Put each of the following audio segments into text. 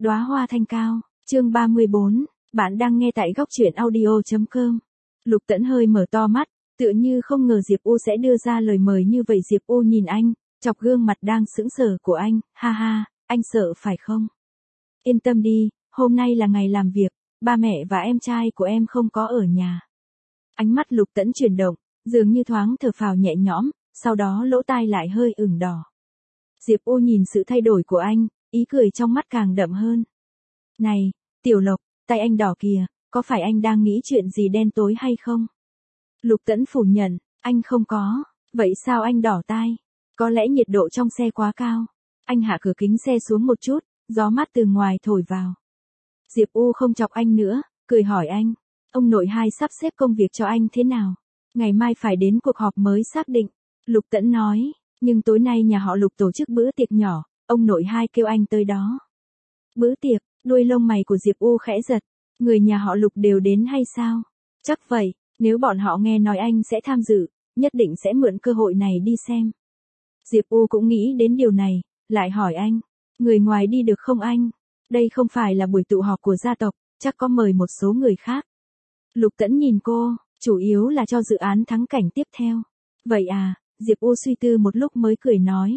Đóa hoa thanh cao, chương 34, bạn đang nghe tại góc truyện audio.com. Lục Tẫn hơi mở to mắt, tựa như không ngờ Diệp U sẽ đưa ra lời mời như vậy. Diệp U nhìn anh, chọc gương mặt đang sững sờ của anh, ha ha, anh sợ phải không? Yên tâm đi, hôm nay là ngày làm việc, ba mẹ và em trai của em không có ở nhà. Ánh mắt Lục Tẫn chuyển động, dường như thoáng thở phào nhẹ nhõm, sau đó lỗ tai lại hơi ửng đỏ. Diệp U nhìn sự thay đổi của anh, ý cười trong mắt càng đậm hơn. Này, Tiểu Lộc, tay anh đỏ kìa, có phải anh đang nghĩ chuyện gì đen tối hay không? Lục Tẫn phủ nhận, anh không có, vậy sao anh đỏ tai? Có lẽ nhiệt độ trong xe quá cao. Anh hạ cửa kính xe xuống một chút, gió mát từ ngoài thổi vào. Diệp U không chọc anh nữa, cười hỏi anh, ông nội hai sắp xếp công việc cho anh thế nào? Ngày mai phải đến cuộc họp mới xác định. Lục Tẫn nói, nhưng tối nay nhà họ Lục tổ chức bữa tiệc nhỏ, ông nội hai kêu anh tới đó. Bữa tiệc, đuôi lông mày của Diệp U khẽ giật, người nhà họ Lục đều đến hay sao? Chắc vậy, nếu bọn họ nghe nói anh sẽ tham dự, nhất định sẽ mượn cơ hội này đi xem. Diệp U cũng nghĩ đến điều này, lại hỏi anh, người ngoài đi được không anh? Đây không phải là buổi tụ họp của gia tộc, chắc có mời một số người khác. Lục Tẫn nhìn cô, chủ yếu là cho dự án thắng cảnh tiếp theo. Vậy à, Diệp U suy tư một lúc mới cười nói.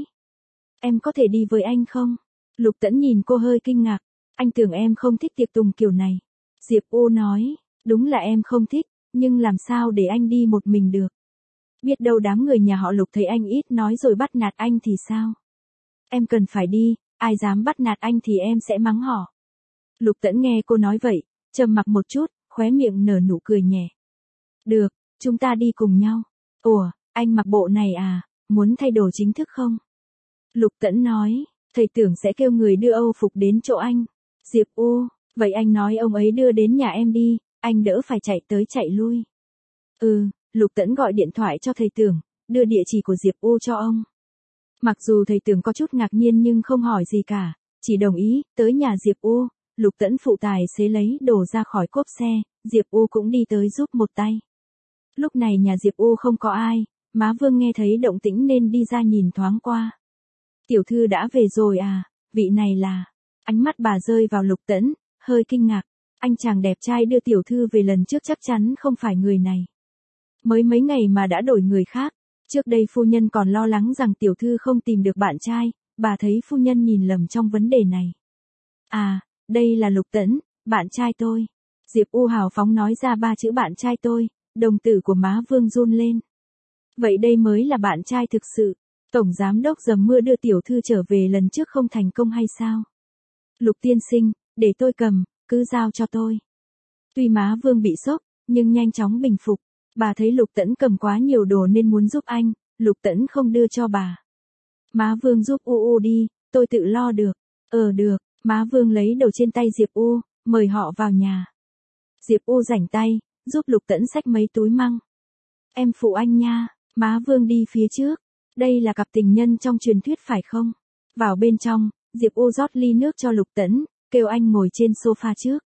Em có thể đi với anh không? Lục Tẫn nhìn cô hơi kinh ngạc, anh tưởng em không thích tiệc tùng kiểu này. Diệp U nói, đúng là em không thích, nhưng làm sao để anh đi một mình được? Biết đâu đám người nhà họ Lục thấy anh ít nói rồi bắt nạt anh thì sao? Em cần phải đi, ai dám bắt nạt anh thì em sẽ mắng họ. Lục Tẫn nghe cô nói vậy, trầm mặc một chút, khóe miệng nở nụ cười nhẹ. Được, chúng ta đi cùng nhau. Ủa, anh mặc bộ này à, muốn thay đồ chính thức không? Lục Tẫn nói, thầy tưởng sẽ kêu người đưa Âu phục đến chỗ anh. Diệp U, vậy anh nói ông ấy đưa đến nhà em đi, anh đỡ phải chạy tới chạy lui. Lục Tẫn gọi điện thoại cho thầy tưởng, đưa địa chỉ của Diệp U cho ông. Mặc dù thầy tưởng có chút ngạc nhiên nhưng không hỏi gì cả, chỉ đồng ý, tới nhà Diệp U, Lục Tẫn phụ tài xế lấy đồ ra khỏi cốp xe, Diệp U cũng đi tới giúp một tay. Lúc này nhà Diệp U không có ai, má Vương nghe thấy động tĩnh nên đi ra nhìn thoáng qua. Tiểu thư đã về rồi à, vị này là... Ánh mắt bà rơi vào Lục Tẫn, hơi kinh ngạc, anh chàng đẹp trai đưa tiểu thư về lần trước chắc chắn không phải người này. Mới mấy ngày mà đã đổi người khác, trước đây phu nhân còn lo lắng rằng tiểu thư không tìm được bạn trai, bà thấy phu nhân nhìn lầm trong vấn đề này. À, đây là Lục Tẫn, bạn trai tôi. Diệp U hào phóng nói ra ba chữ bạn trai tôi, đồng tử của má Vương run lên. Vậy đây mới là bạn trai thực sự, Tổng Giám đốc dầm mưa đưa tiểu thư trở về lần trước không thành công hay sao? Lục tiên sinh, để tôi cầm, cứ giao cho tôi. Tuy má Vương bị sốc, nhưng nhanh chóng bình phục. Bà thấy Lục Tẫn cầm quá nhiều đồ nên muốn giúp anh, Lục Tẫn không đưa cho bà. Má Vương giúp U đi, tôi tự lo được. Được, má Vương lấy đồ trên tay Diệp U, mời họ vào nhà. Diệp U rảnh tay, giúp Lục Tẫn xách mấy túi măng. Em phụ anh nha, má Vương đi phía trước. Đây là cặp tình nhân trong truyền thuyết phải không? Vào bên trong, Diệp U rót ly nước cho Lục Tẫn, kêu anh ngồi trên sofa trước.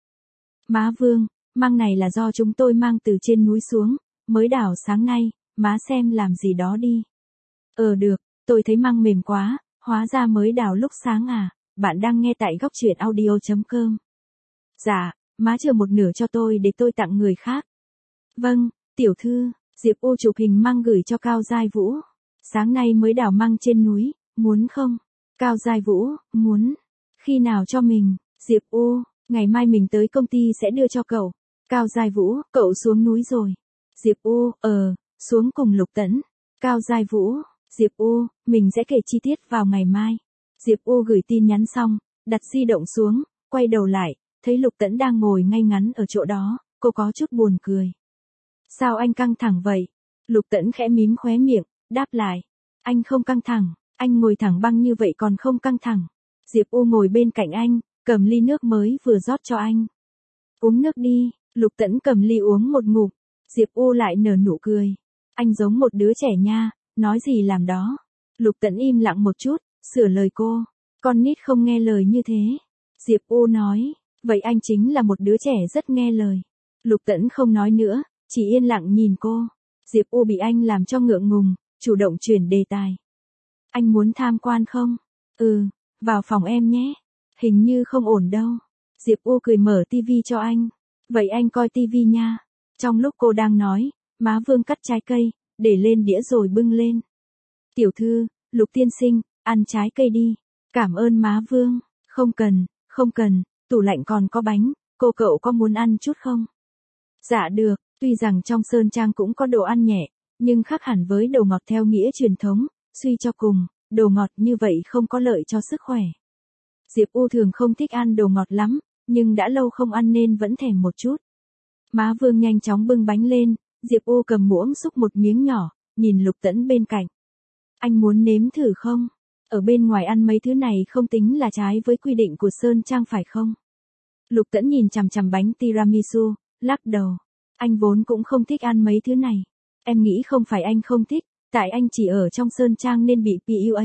Má Vương, măng này là do chúng tôi mang từ trên núi xuống, mới đào sáng nay, má xem làm gì đó đi. Được, tôi thấy măng mềm quá, hóa ra mới đào lúc sáng à, bạn đang nghe tại góc truyện audio.com. Dạ, má chừa một nửa cho tôi để tôi tặng người khác. Vâng, tiểu thư, Diệp U chụp hình măng gửi cho Cao Giai Vũ. Sáng nay mới đào măng trên núi, muốn không? Cao Giai Vũ, muốn. Khi nào cho mình? Diệp U, ngày mai mình tới công ty sẽ đưa cho cậu. Cao Giai Vũ, cậu xuống núi rồi. Diệp U, xuống cùng Lục Tẫn. Cao Giai Vũ, Diệp U, mình sẽ kể chi tiết vào ngày mai. Diệp U gửi tin nhắn xong, đặt di động xuống, quay đầu lại, thấy Lục Tẫn đang ngồi ngay ngắn ở chỗ đó, cô có chút buồn cười. Sao anh căng thẳng vậy? Lục Tẫn khẽ mím khóe miệng, đáp lại. Anh không căng thẳng, anh ngồi thẳng băng như vậy còn không căng thẳng. Diệp U ngồi bên cạnh anh, cầm ly nước mới vừa rót cho anh. Uống nước đi, Lục Tẫn cầm ly uống một ngụm. Diệp U lại nở nụ cười. Anh giống một đứa trẻ nha, nói gì làm đó. Lục Tẫn im lặng một chút, sửa lời cô. Con nít không nghe lời như thế. Diệp U nói, vậy anh chính là một đứa trẻ rất nghe lời. Lục Tẫn không nói nữa, chỉ yên lặng nhìn cô. Diệp U bị anh làm cho ngượng ngùng, chủ động chuyển đề tài. Anh muốn tham quan không? Vào phòng em nhé. Hình như không ổn đâu. Diệp U cười mở tivi cho anh. Vậy anh coi tivi nha. Trong lúc cô đang nói, má Vương cắt trái cây, để lên đĩa rồi bưng lên. Tiểu thư, Lục tiên sinh, ăn trái cây đi. Cảm ơn má Vương. Không cần, tủ lạnh còn có bánh, cậu có muốn ăn chút không? Dạ được, tuy rằng trong Sơn Trang cũng có đồ ăn nhẹ, nhưng khác hẳn với đồ ngọt theo nghĩa truyền thống, suy cho cùng, đồ ngọt như vậy không có lợi cho sức khỏe. Diệp U thường không thích ăn đồ ngọt lắm, nhưng đã lâu không ăn nên vẫn thèm một chút. Má Vương nhanh chóng bưng bánh lên, Diệp U cầm muỗng xúc một miếng nhỏ, nhìn Lục Tẫn bên cạnh. Anh muốn nếm thử không? Ở bên ngoài ăn mấy thứ này không tính là trái với quy định của Sơn Trang phải không? Lục Tẫn nhìn chằm chằm bánh tiramisu, lắc đầu. Anh vốn cũng không thích ăn mấy thứ này. Em nghĩ không phải anh không thích, tại anh chỉ ở trong Sơn Trang nên bị PUA.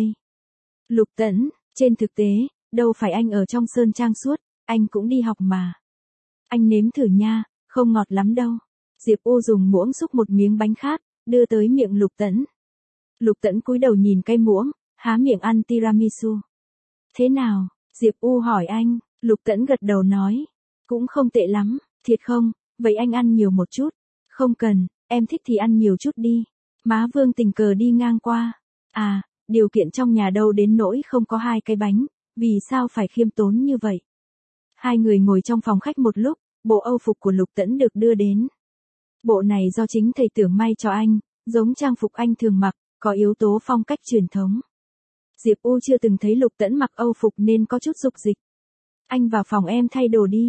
Lục Tẫn, trên thực tế, đâu phải anh ở trong Sơn Trang suốt, anh cũng đi học mà. Anh nếm thử nha, không ngọt lắm đâu. Diệp U dùng muỗng xúc một miếng bánh khác, đưa tới miệng Lục Tẫn. Lục Tẫn cúi đầu nhìn cái muỗng, há miệng ăn tiramisu. Thế nào? Diệp U hỏi anh. Lục Tẫn gật đầu nói. Cũng không tệ lắm, thiệt không? Vậy anh ăn nhiều một chút. Không cần, em thích thì ăn nhiều chút đi. Má Vương tình cờ đi ngang qua. À, điều kiện trong nhà đâu đến nỗi không có 2 cái bánh, vì sao phải khiêm tốn như vậy? Hai người ngồi trong phòng khách một lúc, bộ Âu phục của Lục Tẫn được đưa đến. Bộ này do chính thầy Tưởng may cho anh, giống trang phục anh thường mặc, có yếu tố phong cách truyền thống. Diệp U chưa từng thấy Lục Tẫn mặc Âu phục nên có chút dục dịch. Anh vào phòng em thay đồ đi.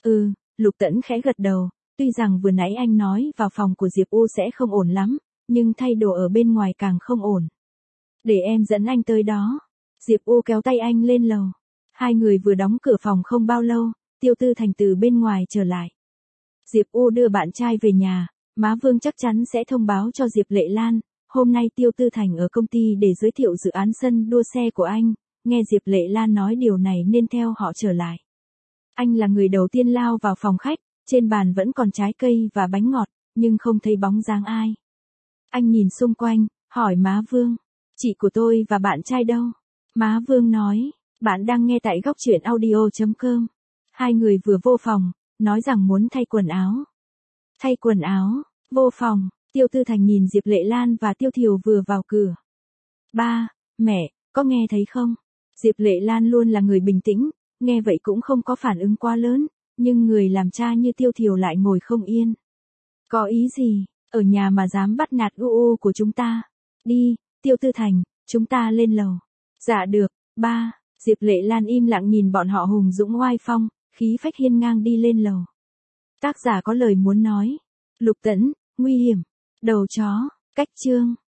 Lục Tẫn khẽ gật đầu, tuy rằng vừa nãy anh nói vào phòng của Diệp U sẽ không ổn lắm, nhưng thay đồ ở bên ngoài càng không ổn. Để em dẫn anh tới đó. Diệp U kéo tay anh lên lầu. Hai người vừa đóng cửa phòng không bao lâu, Tiêu Tư Thành từ bên ngoài trở lại. Diệp U đưa bạn trai về nhà, má Vương chắc chắn sẽ thông báo cho Diệp Lệ Lan. Hôm nay Tiêu Tư Thành ở công ty để giới thiệu dự án sân đua xe của anh, nghe Diệp Lệ Lan nói điều này nên theo họ trở lại. Anh là người đầu tiên lao vào phòng khách, trên bàn vẫn còn trái cây và bánh ngọt, nhưng không thấy bóng dáng ai. Anh nhìn xung quanh, hỏi má Vương, chị của tôi và bạn trai đâu? Má Vương nói, bạn đang nghe tại góc truyện audio.com. Hai người vừa vô phòng, nói rằng muốn thay quần áo. Thay quần áo, vô phòng, Tiêu Tư Thành nhìn Diệp Lệ Lan và Tiêu Thiều vừa vào cửa. Ba, mẹ, có nghe thấy không? Diệp Lệ Lan luôn là người bình tĩnh, nghe vậy cũng không có phản ứng quá lớn, nhưng người làm cha như Tiêu Thiều lại ngồi không yên. Có ý gì, ở nhà mà dám bắt nạt UU của chúng ta? Đi, Tiêu Tư Thành, chúng ta lên lầu. Dạ được, ba. Diệp Lệ Lan im lặng nhìn bọn họ hùng dũng oai phong, khí phách hiên ngang đi lên lầu. Tác giả có lời muốn nói. Lục Tẫn, nguy hiểm. Đầu chó, cách chương.